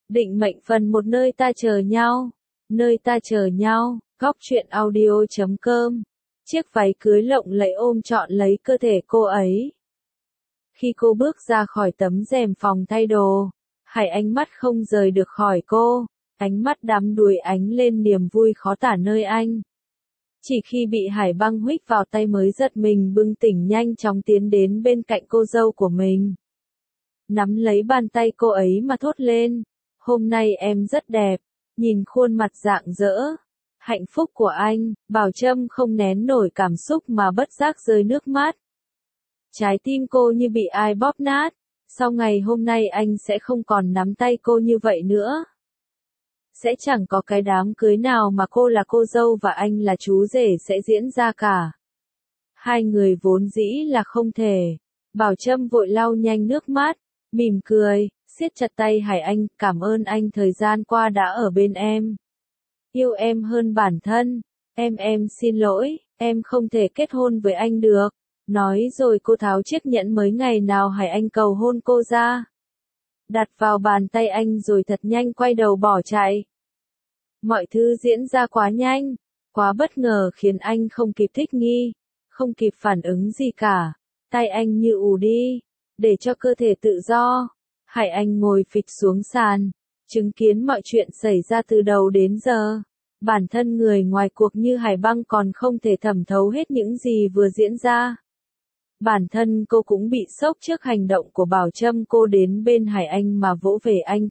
Định mệnh phần 1 nơi ta chờ nhau. Nơi ta chờ nhau, góc truyện audio.com. Chiếc váy cưới lộng lẫy ôm trọn lấy cơ thể cô ấy. Khi cô bước ra khỏi tấm rèm phòng thay đồ, Hải ánh mắt không rời được khỏi cô, ánh mắt đắm đuối ánh lên niềm vui khó tả nơi anh. Chỉ khi bị Hải băng huých vào tay mới giật mình bừng tỉnh nhanh chóng tiến đến bên cạnh cô dâu của mình. Nắm lấy bàn tay cô ấy mà thốt lên, hôm nay em rất đẹp, nhìn khuôn mặt rạng rỡ, hạnh phúc của anh, Bảo Trâm không nén nổi cảm xúc mà bất giác rơi nước mắt. Trái tim cô như bị ai bóp nát, sau ngày hôm nay anh sẽ không còn nắm tay cô như vậy nữa. Sẽ chẳng có cái đám cưới nào mà cô là cô dâu và anh là chú rể sẽ diễn ra cả. Hai người vốn dĩ là không thể. Bảo Trâm vội lau nhanh nước mắt, mỉm cười, siết chặt tay Hải Anh, cảm ơn anh thời gian qua đã ở bên em. Yêu em hơn bản thân, em xin lỗi, em không thể kết hôn với anh được. Nói rồi cô tháo chiếc nhẫn mới ngày nào Hải Anh cầu hôn cô ra. Đặt vào bàn tay anh rồi thật nhanh quay đầu bỏ chạy. Mọi thứ diễn ra quá nhanh, quá bất ngờ khiến anh không kịp thích nghi, không kịp phản ứng gì cả. Tay anh như ù đi, để cho cơ thể tự do. Hải Anh ngồi phịch xuống sàn, chứng kiến mọi chuyện xảy ra từ đầu đến giờ. Bản thân người ngoài cuộc như Hải băng còn không thể thẩm thấu hết những gì vừa diễn ra. Bản thân cô cũng bị sốc trước hành động của Bảo Trâm. Cô đến bên Hải Anh mà vỗ về anh,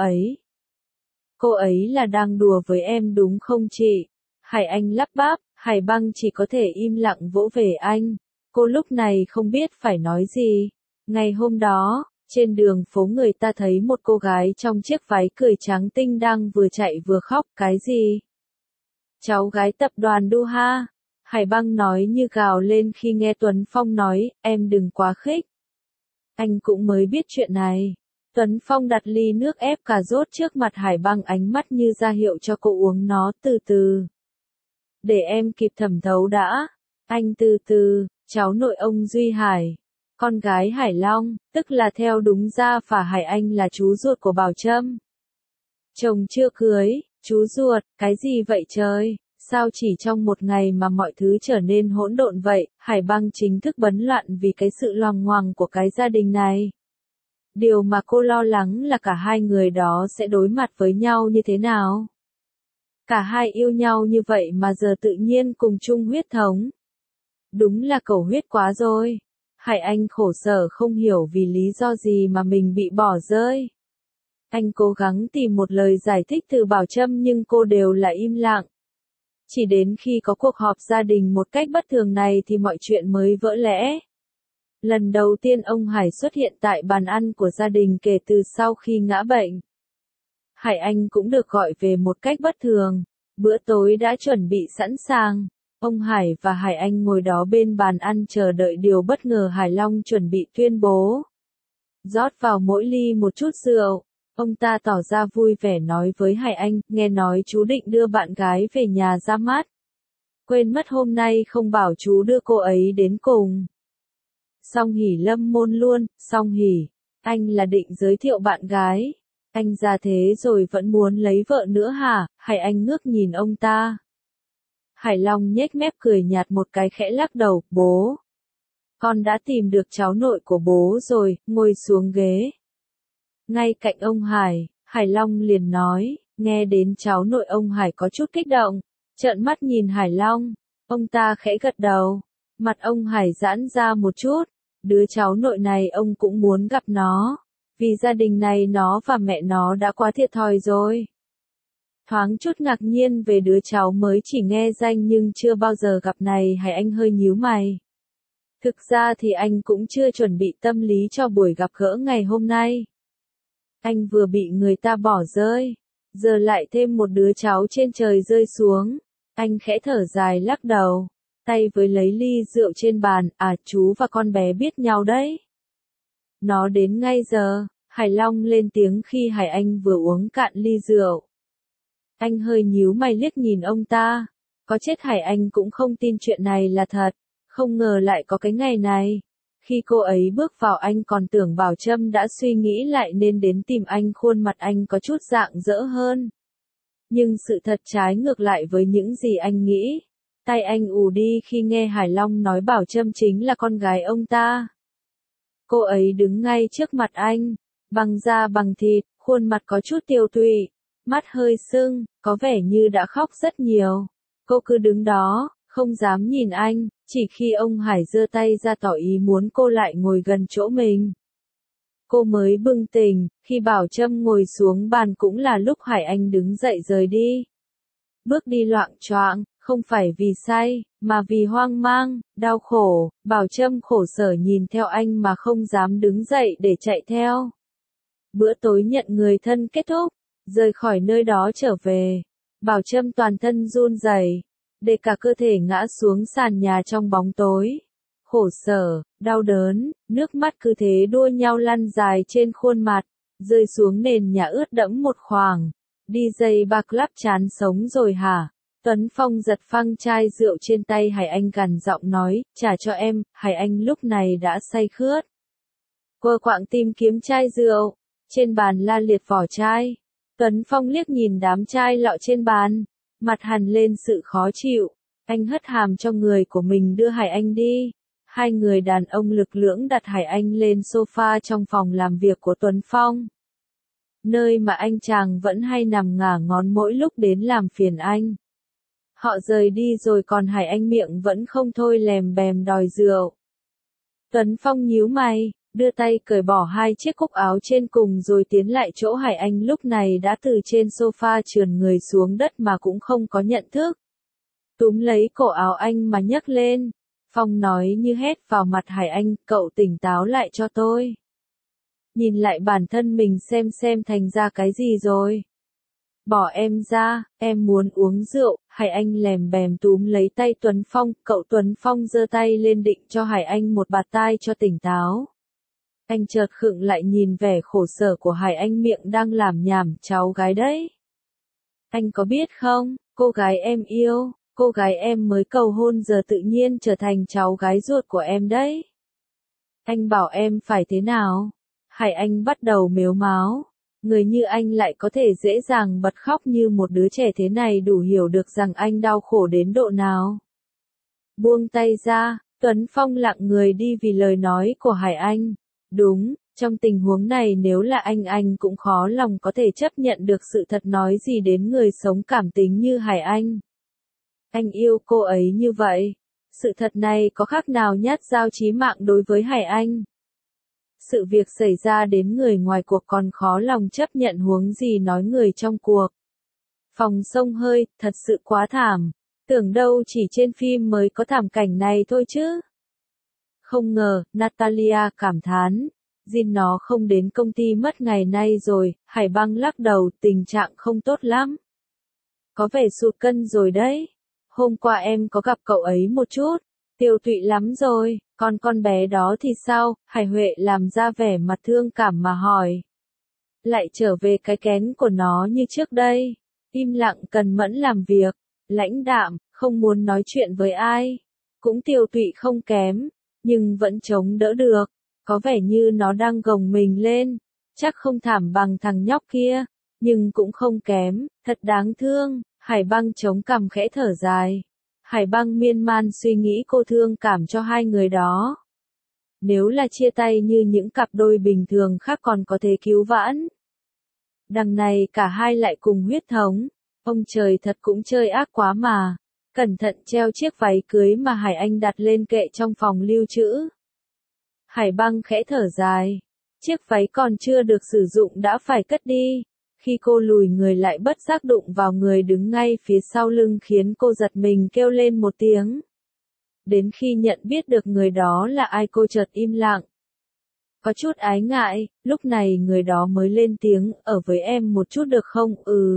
Cô ấy là đang đùa với em đúng không chị? Hải Anh lắp bắp, Hải băng chỉ có thể im lặng vỗ về anh. Cô lúc này không biết phải nói gì. Ngày hôm đó, trên đường phố người ta thấy một cô gái trong chiếc váy cười trắng tinh đang vừa chạy vừa khóc, cái gì? Cháu gái tập đoàn Duha. Hải băng nói như gào lên khi nghe Tuấn Phong nói, em đừng quá khích. Anh cũng mới biết chuyện này. Tuấn Phong đặt ly nước ép cà rốt trước mặt Hải băng, ánh mắt như ra hiệu cho cô uống nó từ từ. Để em kịp thẩm thấu đã. Anh từ từ, cháu nội ông Duy Hải. Con gái Hải Long, tức là theo đúng ra phả Hải Anh là chú ruột của Bảo Trâm. Chồng chưa cưới, chú ruột, cái gì vậy trời? Sao chỉ trong một ngày mà mọi thứ trở nên hỗn độn vậy? Hải băng chính thức bấn loạn vì cái sự loằng ngoằng của cái gia đình này. Điều mà cô lo lắng là cả hai người đó sẽ đối mặt với nhau như thế nào? Cả hai yêu nhau như vậy mà giờ tự nhiên cùng chung huyết thống. Đúng là cầu huyết quá rồi. Hải Anh khổ sở không hiểu vì lý do gì mà mình bị bỏ rơi. Anh cố gắng tìm một lời giải thích từ Bảo Trâm nhưng cô đều là im lặng. Chỉ đến khi có cuộc họp gia đình một cách bất thường này thì mọi chuyện mới vỡ lẽ. Lần đầu tiên ông Hải xuất hiện tại bàn ăn của gia đình kể từ sau khi ngã bệnh. Hải Anh cũng được gọi về một cách bất thường. Bữa tối đã chuẩn bị sẵn sàng. Ông Hải và Hải Anh ngồi đó bên bàn ăn chờ đợi điều bất ngờ Hải Long chuẩn bị tuyên bố. Rót vào mỗi ly một chút rượu. Ông ta tỏ ra vui vẻ nói với Hải Anh, nghe nói chú định đưa bạn gái về nhà ra mắt. Quên mất hôm nay không bảo chú đưa cô ấy đến cùng. Song hỉ lâm môn luôn, song hỉ. Anh là định giới thiệu bạn gái. Anh già thế rồi vẫn muốn lấy vợ nữa hả? Hải Anh ngước nhìn ông ta. Hải Long nhếch mép cười nhạt một cái khẽ lắc đầu, bố. Con đã tìm được cháu nội của bố rồi, ngồi xuống ghế. Ngay cạnh ông Hải, Hải Long liền nói, nghe đến cháu nội ông Hải có chút kích động, trợn mắt nhìn Hải Long, ông ta khẽ gật đầu, mặt ông Hải giãn ra một chút, đứa cháu nội này ông cũng muốn gặp nó, vì gia đình này nó và mẹ nó đã quá thiệt thòi rồi. Thoáng chút ngạc nhiên về đứa cháu mới chỉ nghe danh nhưng chưa bao giờ gặp này, Hải Anh hơi nhíu mày. Thực ra thì anh cũng chưa chuẩn bị tâm lý cho buổi gặp gỡ ngày hôm nay. Anh vừa bị người ta bỏ rơi, giờ lại thêm một đứa cháu trên trời rơi xuống. Anh khẽ thở dài lắc đầu, tay với lấy ly rượu trên bàn, chú và con bé biết nhau đấy. Nó đến ngay giờ, Hải Long lên tiếng khi Hải Anh vừa uống cạn ly rượu. Anh hơi nhíu mày liếc nhìn ông ta, có chết Hải Anh cũng không tin chuyện này là thật, không ngờ lại có cái ngày này. Khi cô ấy bước vào anh còn tưởng Bảo Trâm đã suy nghĩ lại nên đến tìm anh, khuôn mặt anh có chút rạng rỡ hơn. Nhưng sự thật trái ngược lại với những gì anh nghĩ. Tai anh ù đi khi nghe Hải Long nói Bảo Trâm chính là con gái ông ta. Cô ấy đứng ngay trước mặt anh, bằng da bằng thịt, khuôn mặt có chút tiều tụy, mắt hơi sưng, có vẻ như đã khóc rất nhiều. Cô cứ đứng đó, không dám nhìn anh, chỉ khi ông Hải giơ tay ra tỏ ý muốn cô lại ngồi gần chỗ mình. Cô mới bừng tỉnh, khi Bảo Trâm ngồi xuống bàn cũng là lúc Hải Anh đứng dậy rời đi. Bước đi loạng choạng, không phải vì say, mà vì hoang mang, đau khổ. Bảo Trâm khổ sở nhìn theo anh mà không dám đứng dậy để chạy theo. Bữa tối nhận người thân kết thúc, rời khỏi nơi đó trở về. Bảo Trâm toàn thân run rẩy, để cả cơ thể ngã xuống sàn nhà trong bóng tối. Khổ sở, đau đớn, nước mắt cứ thế đua nhau lăn dài trên khuôn mặt, rơi xuống nền nhà ướt đẫm một khoảng. DJ ba club chán sống rồi hả? Tuấn Phong giật phăng chai rượu trên tay Hải Anh gằn giọng nói, trả cho em. Hải Anh lúc này đã say khướt. Quơ quạng tìm kiếm chai rượu, trên bàn la liệt vỏ chai. Tuấn Phong liếc nhìn đám chai lọ trên bàn, mặt hằn lên sự khó chịu. Anh hất hàm cho người của mình đưa Hải Anh đi. Hai người đàn ông lực lưỡng đặt Hải Anh lên sofa trong phòng làm việc của Tuấn Phong. Nơi mà anh chàng vẫn hay nằm ngả ngón mỗi lúc đến làm phiền anh. Họ rời đi rồi còn Hải Anh miệng vẫn không thôi lèm bèm đòi rượu. Tuấn Phong nhíu mày, đưa tay cởi bỏ hai chiếc cúc áo trên cùng rồi tiến lại chỗ Hải Anh lúc này đã từ trên sofa trườn người xuống đất mà cũng không có nhận thức. Túm lấy cổ áo anh mà nhấc lên. Phong nói như hét vào mặt Hải Anh, cậu tỉnh táo lại cho tôi. Nhìn lại bản thân mình xem thành ra cái gì rồi. Bỏ em ra, em muốn uống rượu. Hải Anh lèm bèm túm lấy tay Tuấn Phong, cậu Tuấn Phong giơ tay lên định cho Hải Anh một bạt tai cho tỉnh táo. Anh chợt khựng lại nhìn vẻ khổ sở của Hải Anh, miệng đang làm nhảm, cháu gái đấy. Anh có biết không, cô gái em yêu, cô gái em mới cầu hôn giờ tự nhiên trở thành cháu gái ruột của em đấy. Anh bảo em phải thế nào? Hải Anh bắt đầu mếu máo. Người như anh lại có thể dễ dàng bật khóc như một đứa trẻ thế này đủ hiểu được rằng anh đau khổ đến độ nào. Buông tay ra, Tuấn Phong lặng người đi vì lời nói của Hải Anh. Đúng, trong tình huống này nếu là anh cũng khó lòng có thể chấp nhận được sự thật, nói gì đến người sống cảm tính như Hải Anh. Anh yêu cô ấy như vậy. Sự thật này có khác nào nhát dao chí mạng đối với Hải Anh. Sự việc xảy ra đến người ngoài cuộc còn khó lòng chấp nhận, huống gì nói người trong cuộc. Phòng xông hơi, thật sự quá thảm. Tưởng đâu chỉ trên phim mới có thảm cảnh này thôi chứ. Không ngờ, Natalia cảm thán. Jin nó không đến công ty mất ngày nay rồi. Hải Băng lắc đầu, tình trạng không tốt lắm. Có vẻ sụt cân rồi đấy. Hôm qua em có gặp cậu ấy một chút. Tiêu tụy lắm rồi, còn con bé đó thì sao? Hải Huệ làm ra vẻ mặt thương cảm mà hỏi. Lại trở về cái kén của nó như trước đây. Im lặng cần mẫn làm việc. Lãnh đạm, không muốn nói chuyện với ai. Cũng tiêu tụy không kém, nhưng vẫn chống đỡ được. Có vẻ như nó đang gồng mình lên. Chắc không thảm bằng thằng nhóc kia, nhưng cũng không kém, thật đáng thương. Hải Băng chống cằm khẽ thở dài. Hải Băng miên man suy nghĩ, cô thương cảm cho hai người đó. Nếu là chia tay như những cặp đôi bình thường khác còn có thể cứu vãn. Đằng này cả hai lại cùng huyết thống. Ông trời thật cũng chơi ác quá mà. Cẩn thận treo chiếc váy cưới mà Hải Anh đặt lên kệ trong phòng lưu trữ. Hải Băng khẽ thở dài. Chiếc váy còn chưa được sử dụng đã phải cất đi. Khi cô lùi người lại bất giác đụng vào người đứng ngay phía sau lưng khiến cô giật mình kêu lên một tiếng. Đến khi nhận biết được người đó là ai cô chợt im lặng. Có chút ái ngại, lúc này người đó mới lên tiếng, ở với em một chút được không?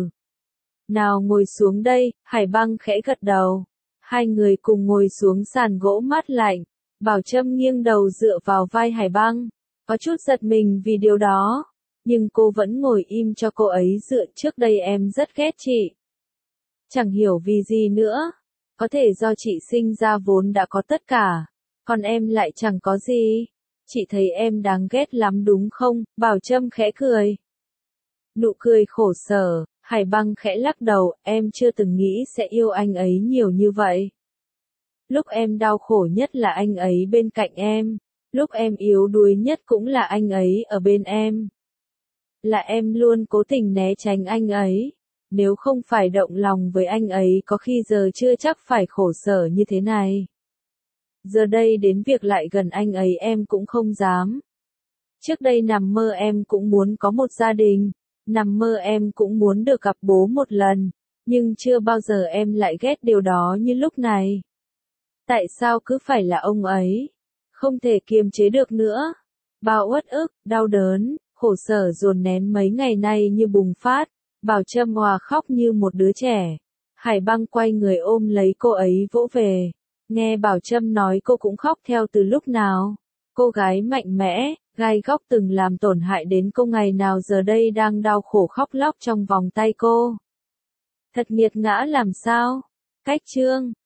Nào ngồi xuống đây, Hải Băng khẽ gật đầu. Hai người cùng ngồi xuống sàn gỗ mát lạnh. Bảo Trâm nghiêng đầu dựa vào vai Hải Băng. Có chút giật mình vì điều đó. Nhưng cô vẫn ngồi im cho cô ấy dựa, trước đây em rất ghét chị. Chẳng hiểu vì gì nữa. Có thể do chị sinh ra vốn đã có tất cả. Còn em lại chẳng có gì. Chị thấy em đáng ghét lắm đúng không? Bảo Trâm khẽ cười. Nụ cười khổ sở, Hải Băng khẽ lắc đầu, em chưa từng nghĩ sẽ yêu anh ấy nhiều như vậy. Lúc em đau khổ nhất là anh ấy bên cạnh em, lúc em yếu đuối nhất cũng là anh ấy ở bên em. Là em luôn cố tình né tránh anh ấy. Nếu không phải động lòng với anh ấy có khi giờ chưa chắc phải khổ sở như thế này. Giờ đây đến việc lại gần anh ấy em cũng không dám. Trước đây nằm mơ em cũng muốn có một gia đình, nằm mơ em cũng muốn được gặp bố một lần, nhưng chưa bao giờ em lại ghét điều đó như lúc này. Tại sao cứ phải là ông ấy? Không thể kiềm chế được nữa. Bao uất ức, đau đớn, khổ sở dồn nén mấy ngày nay như bùng phát, Bảo Trâm òa khóc như một đứa trẻ. Hải Băng quay người ôm lấy cô ấy vỗ về. Nghe Bảo Trâm nói cô cũng khóc theo từ lúc nào. Cô gái mạnh mẽ, gai góc từng làm tổn hại đến cô ngày nào giờ đây đang đau khổ khóc lóc trong vòng tay cô. Thật nghiệt ngã làm sao? Cách chương